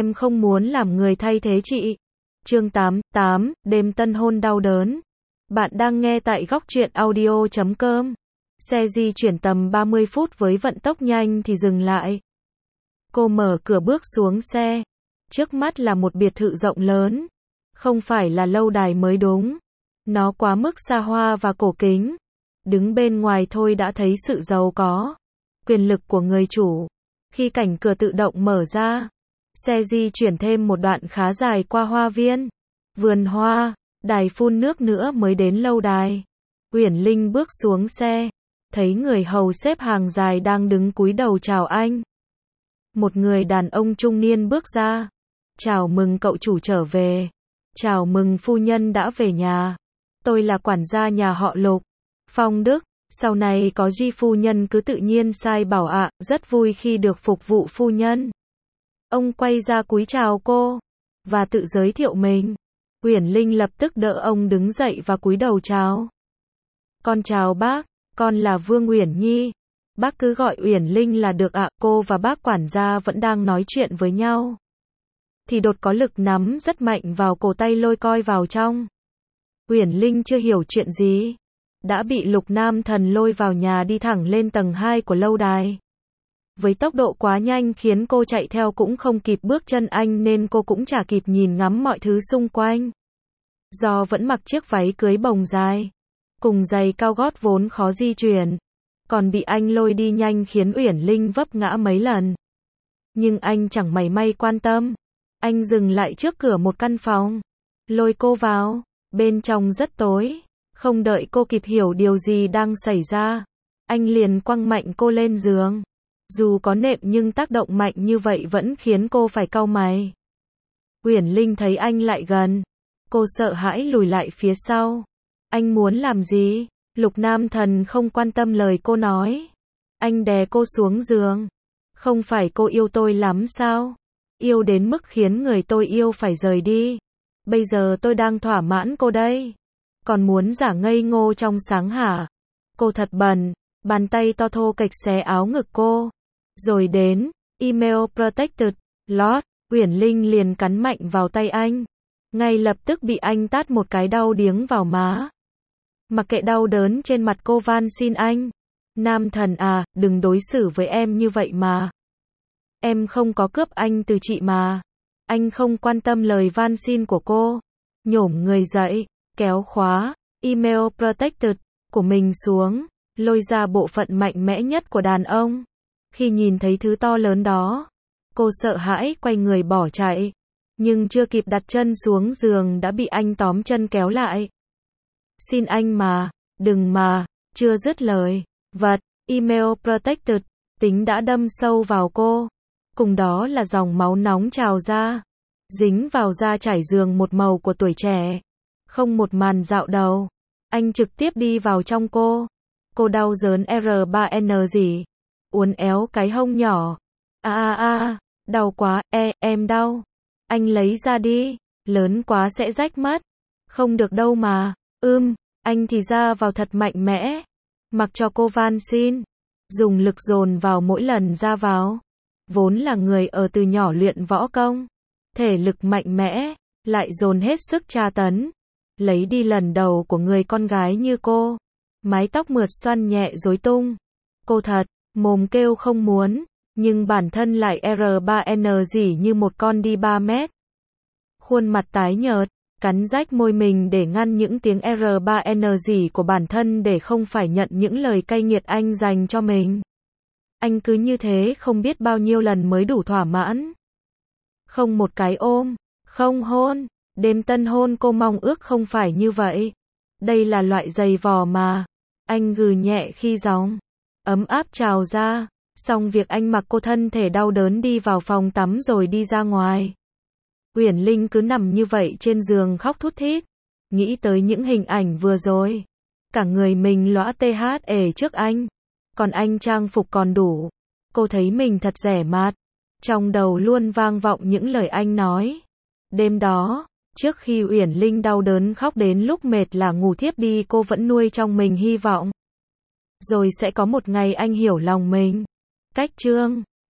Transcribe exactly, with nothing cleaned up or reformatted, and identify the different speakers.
Speaker 1: Em không muốn làm người thay thế chị. Chương tám, tám, đêm tân hôn đau đớn. Bạn đang nghe tại góc truyện audio chấm com. Xe di chuyển tầm ba mươi phút với vận tốc nhanh thì dừng lại. Cô mở cửa bước xuống xe. Trước mắt là một biệt thự rộng lớn. Không phải là lâu đài mới đúng. Nó quá mức xa hoa và cổ kính. Đứng bên ngoài thôi đã thấy sự giàu có, quyền lực của người chủ. Khi cảnh cửa tự động mở ra, xe di chuyển thêm một đoạn khá dài qua hoa viên, vườn hoa, đài phun nước nữa mới đến lâu đài. Uyển Linh bước xuống xe, thấy người hầu xếp hàng dài đang đứng cúi đầu chào anh. Một người đàn ông trung niên bước ra. Chào mừng cậu chủ trở về. Chào mừng phu nhân đã về nhà. Tôi là quản gia nhà họ Lục, Phong Đức. Sau này có gì phu nhân cứ tự nhiên sai bảo ạ, rất vui khi được phục vụ phu nhân. Ông quay ra cúi chào cô và tự giới thiệu mình. Uyển Linh lập tức đỡ ông đứng dậy và cúi đầu chào. Con chào bác, con là Vương Uyển Nhi. Bác cứ gọi Uyển Linh là được ạ. Cô và bác quản gia vẫn đang nói chuyện với nhau. Thì đột có lực nắm rất mạnh vào cổ tay lôi coi vào trong. Uyển Linh chưa hiểu chuyện gì, đã bị Lục Nam Thần lôi vào nhà đi thẳng lên tầng hai của lâu đài. Với tốc độ quá nhanh khiến cô chạy theo cũng không kịp bước chân anh nên cô cũng chả kịp nhìn ngắm mọi thứ xung quanh. Do vẫn mặc chiếc váy cưới bồng dài, cùng giày cao gót vốn khó di chuyển, còn bị anh lôi đi nhanh khiến Uyển Linh vấp ngã mấy lần. Nhưng anh chẳng mảy may quan tâm. Anh dừng lại trước cửa một căn phòng, lôi cô vào. Bên trong rất tối. Không đợi cô kịp hiểu điều gì đang xảy ra, anh liền quăng mạnh cô lên giường. Dù có nệm nhưng tác động mạnh như vậy vẫn khiến cô phải cau mày. Uyển Linh thấy anh lại gần, cô sợ hãi lùi lại phía sau. Anh muốn làm gì? Lục Nam Thần không quan tâm lời cô nói. Anh đè cô xuống giường. Không phải cô yêu tôi lắm sao? Yêu đến mức khiến người tôi yêu phải rời đi. Bây giờ tôi đang thỏa mãn cô đây. Còn muốn giả ngây ngô trong sáng hả? Cô thật bẩn. Bàn tay to thô kệch xé áo ngực cô. Rồi đến, email protected, lot. Uyển Linh liền cắn mạnh vào tay anh. Ngay lập tức bị anh tát một cái đau điếng vào má. Mặc kệ đau đớn trên mặt cô van xin anh. Nam Thần à, đừng đối xử với em như vậy mà. Em không có cướp anh từ chị mà. Anh không quan tâm lời van xin của cô. Nhổm người dậy, kéo khóa email protected của mình xuống, lôi ra bộ phận mạnh mẽ nhất của đàn ông. Khi nhìn thấy thứ to lớn đó, cô sợ hãi quay người bỏ chạy. Nhưng chưa kịp đặt chân xuống giường đã bị anh tóm chân kéo lại. Xin anh mà, đừng mà. Chưa dứt lời, vật email protected tính đã đâm sâu vào cô. Cùng đó là dòng máu nóng trào ra, dính vào da trải giường một màu của tuổi trẻ. Không một màn dạo đầu, anh trực tiếp đi vào trong cô. Cô đau đớn R ba N gì, uốn éo cái hông nhỏ. A a a, đau quá, e, em đau. Anh lấy ra đi, lớn quá sẽ rách mất. Không được đâu mà, ưm, anh thì ra vào thật mạnh mẽ. Mặc cho cô van xin, dùng lực dồn vào mỗi lần ra vào. Vốn là người ở từ nhỏ luyện võ công, thể lực mạnh mẽ, lại dồn hết sức tra tấn. Lấy đi lần đầu của người con gái như cô. Mái tóc mượt xoăn nhẹ rối tung. Cô thật, mồm kêu không muốn, nhưng bản thân lại R ba N gì như một con đi ba mét. Khuôn mặt tái nhợt, cắn rách môi mình để ngăn những tiếng R ba N gì của bản thân để không phải nhận những lời cay nghiệt anh dành cho mình. Anh cứ như thế không biết bao nhiêu lần mới đủ thỏa mãn. Không một cái ôm, không hôn. Đêm tân hôn cô mong ước không phải như vậy. Đây là loại giày vò mà. Anh gừ nhẹ khi gióng ấm áp trào ra. Xong việc anh mặc cô thân thể đau đớn đi vào phòng tắm rồi đi ra ngoài. Uyển Linh cứ nằm như vậy trên giường khóc thút thít. Nghĩ tới những hình ảnh vừa rồi. Cả người mình lõa tê hát ể trước anh. Còn anh trang phục còn đủ. Cô thấy mình thật rẻ mạt. Trong đầu luôn vang vọng những lời anh nói. Đêm đó, trước khi Uyển Linh đau đớn khóc đến lúc mệt là ngủ thiếp đi, cô vẫn nuôi trong mình hy vọng. Rồi sẽ có một ngày anh hiểu lòng mình. Cách chương